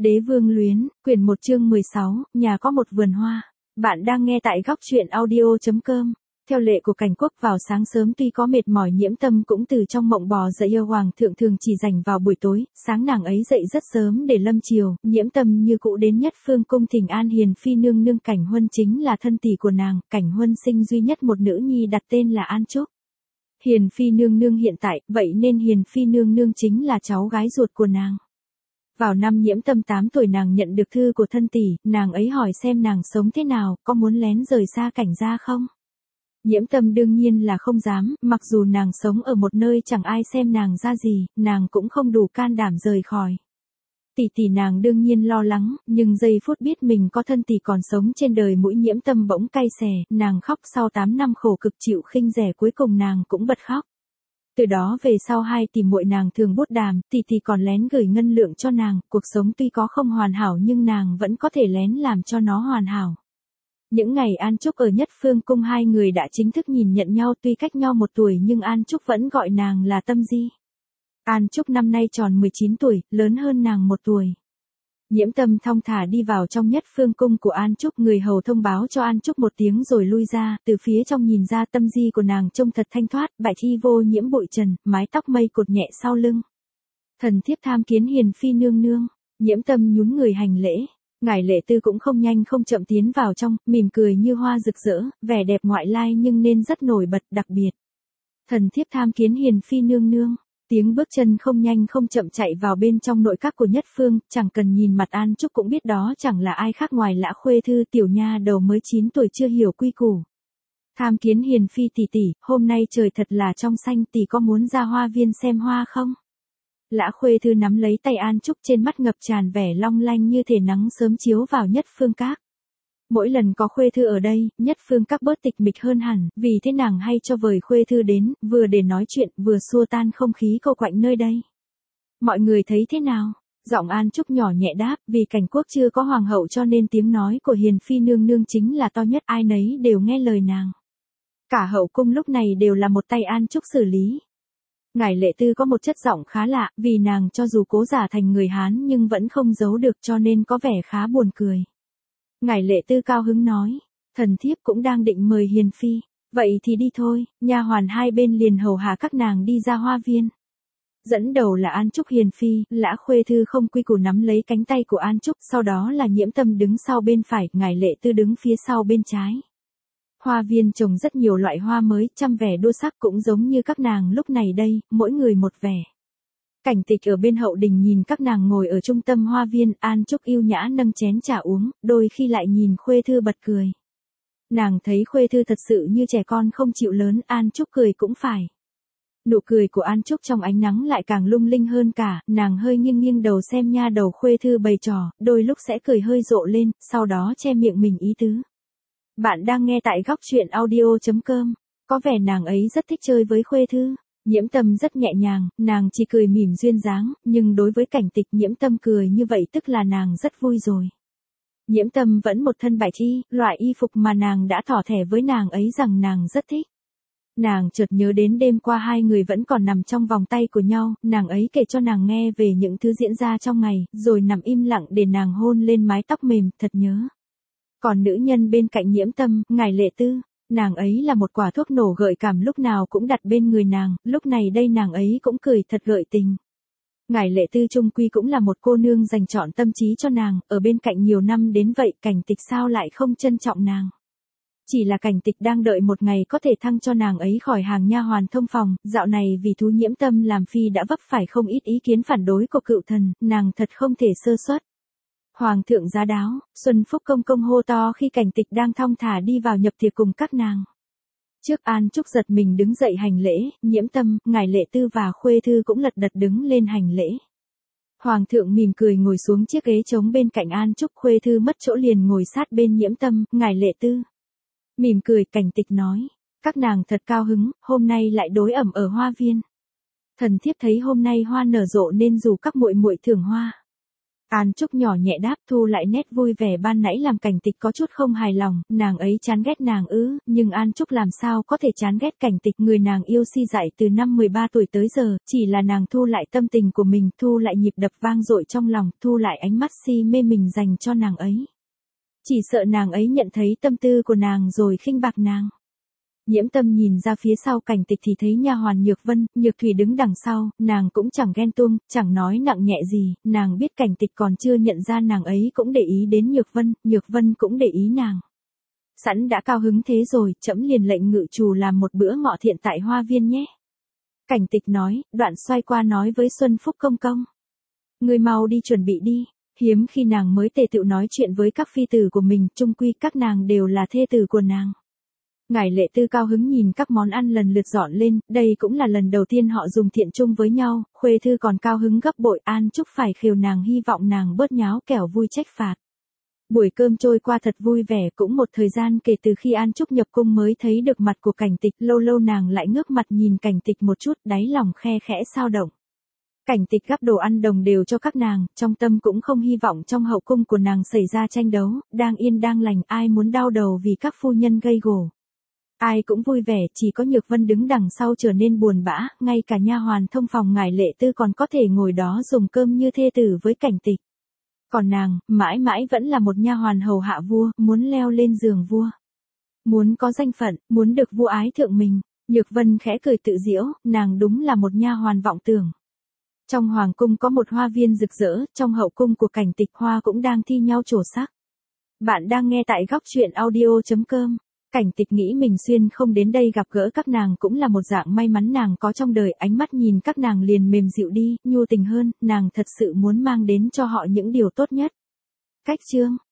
Đế vương luyến, quyển 1 chương 16, nhà có một vườn hoa. Bạn đang nghe tại góc truyện audio.com. Theo lệ của cảnh quốc vào sáng sớm tuy có mệt mỏi Nhiễm Tâm cũng từ trong mộng bò dậy. Yêu hoàng thượng thường chỉ dành vào buổi tối, sáng nàng ấy dậy rất sớm để lâm chiều. Nhiễm Tâm như cũ đến Nhất Phương cung thỉnh an Hiền phi nương nương. Cảnh Huân chính là thân tỷ của nàng, Cảnh Huân sinh duy nhất một nữ nhi đặt tên là An Trúc. Hiền phi nương nương hiện tại, vậy nên Hiền phi nương nương chính là cháu gái ruột của nàng. Vào năm Nhiễm Tâm 8 tuổi nàng nhận được thư của thân tỷ, nàng ấy hỏi xem nàng sống thế nào, có muốn lén rời xa Cảnh gia không? Nhiễm Tâm đương nhiên là không dám, mặc dù nàng sống ở một nơi chẳng ai xem nàng ra gì, nàng cũng không đủ can đảm rời khỏi. Tỷ nàng đương nhiên lo lắng, nhưng giây phút biết mình có thân tỷ còn sống trên đời mũi Nhiễm Tâm bỗng cay xè, nàng khóc. Sau 8 năm khổ cực chịu khinh rẻ cuối cùng nàng cũng bật khóc. Từ đó về sau hai tỷ muội nàng thường bút đàm, tỷ còn lén gửi ngân lượng cho nàng, cuộc sống tuy có không hoàn hảo nhưng nàng vẫn có thể lén làm cho nó hoàn hảo. Những ngày An Trúc ở Nhất Phương cung hai người đã chính thức nhìn nhận nhau, tuy cách nhau 1 tuổi nhưng An Trúc vẫn gọi nàng là Tâm Di. An Trúc năm nay tròn 19 tuổi, lớn hơn nàng 1 tuổi. Nhiễm Tâm thong thả đi vào trong Nhất Phương cung của An Trúc, người hầu thông báo cho An Trúc 1 tiếng rồi lui ra, từ phía trong nhìn ra Tâm Di của nàng trông thật thanh thoát, bạch y vô nhiễm bụi trần, mái tóc mây cột nhẹ sau lưng. Thần thiếp tham kiến Hiền phi nương nương. Nhiễm Tâm nhún người hành lễ. Ngải Lệ Tư cũng không nhanh không chậm tiến vào trong, mỉm cười như hoa rực rỡ, vẻ đẹp ngoại lai nhưng nên rất nổi bật đặc biệt. Thần thiếp tham kiến Hiền phi nương nương. Tiếng bước chân không nhanh không chậm chạy vào bên trong nội các của Nhất Phương, chẳng cần nhìn mặt An Trúc cũng biết đó chẳng là ai khác ngoài Lã Khuê Thư, tiểu nha đầu mới 9 tuổi chưa hiểu quy củ. Tham kiến Hiền phi tỷ, hôm nay trời thật là trong xanh, tỷ có muốn ra hoa viên xem hoa không? Lã Khuê Thư nắm lấy tay An Trúc, trên mắt ngập tràn vẻ long lanh như thể nắng sớm chiếu vào Nhất Phương các. Mỗi lần có Khuê Thư ở đây, Nhất Phương các bớt tịch mịch hơn hẳn, vì thế nàng hay cho vời Khuê Thư đến, vừa để nói chuyện, vừa xua tan không khí cô quạnh nơi đây. Mọi người thấy thế nào? Giọng An Trúc nhỏ nhẹ đáp, vì Cảnh quốc chưa có hoàng hậu cho nên tiếng nói của Hiền phi nương nương chính là to nhất, ai nấy đều nghe lời nàng. Cả hậu cung lúc này đều là một tay An Trúc xử lý. Ngải Lệ Tư có một chất giọng khá lạ, vì nàng cho dù cố giả thành người Hán nhưng vẫn không giấu được cho nên có vẻ khá buồn cười. Ngải Lệ Tư cao hứng nói, thần thiếp cũng đang định mời Hiền phi, vậy thì đi thôi. Nha hoàn hai bên liền hầu hạ các nàng đi ra hoa viên. Dẫn đầu là An Trúc. Hiền phi, Lã Khuê Thư không quy củ nắm lấy cánh tay của An Trúc, sau đó là Nhiễm Tâm đứng sau bên phải, Ngải Lệ Tư đứng phía sau bên trái. Hoa viên trồng rất nhiều loại hoa mới, trăm vẻ đua sắc, cũng giống như các nàng lúc này đây, mỗi người một vẻ. Cảnh Tịch ở bên hậu đình nhìn các nàng ngồi ở trung tâm hoa viên, An Trúc yêu nhã nâng chén trà uống, đôi khi lại nhìn Khuê Thư bật cười. Nàng thấy Khuê Thư thật sự như trẻ con không chịu lớn, An Trúc cười cũng phải. Nụ cười của An Trúc trong ánh nắng lại càng lung linh hơn cả, nàng hơi nghiêng đầu xem nha đầu Khuê Thư bày trò, đôi lúc sẽ cười hơi rộ lên, sau đó che miệng mình ý tứ. Bạn đang nghe tại góc truyện audio.com, có vẻ nàng ấy rất thích chơi với Khuê Thư. Nhiễm Tâm rất nhẹ nhàng, nàng chỉ cười mỉm duyên dáng, nhưng đối với Cảnh Tịch Nhiễm Tâm cười như vậy tức là nàng rất vui rồi. Nhiễm Tâm vẫn một thân bạch y, loại y phục mà nàng đã thỏ thẻ với nàng ấy rằng nàng rất thích. Nàng chợt nhớ đến đêm qua hai người vẫn còn nằm trong vòng tay của nhau, nàng ấy kể cho nàng nghe về những thứ diễn ra trong ngày, rồi nằm im lặng để nàng hôn lên mái tóc mềm, thật nhớ. Còn nữ nhân bên cạnh Nhiễm Tâm, Ngải Lệ Tư, nàng ấy là một quả thuốc nổ gợi cảm lúc nào cũng đặt bên người nàng, lúc này đây nàng ấy cũng cười thật gợi tình. Ngải Lệ Tư chung quy cũng là một cô nương dành trọn tâm trí cho nàng, ở bên cạnh nhiều năm đến vậy, Cảnh Tịch sao lại không trân trọng nàng. Chỉ là Cảnh Tịch đang đợi một ngày có thể thăng cho nàng ấy khỏi hàng nha hoàn thông phòng, dạo này vì thú Nhiễm Tâm làm phi đã vấp phải không ít ý kiến phản đối của cựu thần, nàng thật không thể sơ suất. Hoàng thượng giá đáo, Xuân Phúc công công hô to khi Cảnh Tịch đang thong thả đi vào nhập tiệc cùng các nàng. Trước An Trúc giật mình đứng dậy hành lễ, Nhiễm Tâm, Ngải Lệ Tư và Khuê Thư cũng lật đật đứng lên hành lễ. Hoàng thượng mỉm cười ngồi xuống chiếc ghế trống bên cạnh An Trúc, Khuê Thư mất chỗ liền ngồi sát bên Nhiễm Tâm, Ngải Lệ Tư. Mỉm cười, Cảnh Tịch nói, các nàng thật cao hứng, hôm nay lại đối ẩm ở hoa viên. Thần thiếp thấy hôm nay hoa nở rộ nên rủ các muội muội thưởng hoa. An Trúc nhỏ nhẹ đáp, thu lại nét vui vẻ ban nãy làm Cảnh Tịch có chút không hài lòng, nàng ấy chán ghét nàng ư, nhưng An Trúc làm sao có thể chán ghét Cảnh Tịch, người nàng yêu si dại từ năm 13 tuổi tới giờ, chỉ là nàng thu lại tâm tình của mình, thu lại nhịp đập vang dội trong lòng, thu lại ánh mắt si mê mình dành cho nàng ấy. Chỉ sợ nàng ấy nhận thấy tâm tư của nàng rồi khinh bạc nàng. Nhiễm Tâm nhìn ra phía sau Cảnh Tịch thì thấy nha hoàn Nhược Vân, Nhược Thủy đứng đằng sau, nàng cũng chẳng ghen tuông, chẳng nói nặng nhẹ gì, nàng biết Cảnh Tịch còn chưa nhận ra nàng ấy cũng để ý đến Nhược Vân cũng để ý nàng. Sẵn đã cao hứng thế rồi, trẫm liền lệnh ngự trù làm một bữa ngọ thiện tại hoa viên nhé. Cảnh Tịch nói, đoạn xoay qua nói với Xuân Phúc công công. Người mau đi chuẩn bị đi. Hiếm khi nàng mới tề tựu nói chuyện với các phi tử của mình, chung quy các nàng đều là thê tử của nàng. Ngải Lệ Tư cao hứng nhìn các món ăn lần lượt dọn lên, đây cũng là lần đầu tiên họ dùng thiện chung với nhau, Khuê Thư còn cao hứng gấp bội. An Trúc phải khều nàng hy vọng nàng bớt nháo kẻo vui trách phạt. Buổi cơm trôi qua thật vui vẻ, cũng một thời gian kể từ khi An Trúc nhập cung mới thấy được mặt của Cảnh Tịch, lâu lâu nàng lại ngước mặt nhìn Cảnh Tịch một chút, đáy lòng khe khẽ xao động. Cảnh Tịch gắp đồ ăn đồng đều cho các nàng, trong tâm cũng không hy vọng trong hậu cung của nàng xảy ra tranh đấu, đang yên đang lành, ai muốn đau đầu vì các phu nhân gây gổ. Ai cũng vui vẻ, chỉ có Nhược Vân đứng đằng sau trở nên buồn bã, ngay cả nha hoàn thông phòng Ngải Lệ Tư còn có thể ngồi đó dùng cơm như thê tử với Cảnh Tịch. Còn nàng, mãi mãi vẫn là một nha hoàn hầu hạ vua, muốn leo lên giường vua. Muốn có danh phận, muốn được vua ái thượng mình. Nhược Vân khẽ cười tự giễu, nàng đúng là một nha hoàn vọng tưởng. Trong hoàng cung có một hoa viên rực rỡ, trong hậu cung của Cảnh Tịch hoa cũng đang thi nhau trổ sắc. Bạn đang nghe tại góc truyện audio.com. Cảnh Tịch nghĩ mình xuyên không đến đây gặp gỡ các nàng cũng là một dạng may mắn nàng có trong đời, ánh mắt nhìn các nàng liền mềm dịu đi, nhu tình hơn, nàng thật sự muốn mang đến cho họ những điều tốt nhất. Cách chương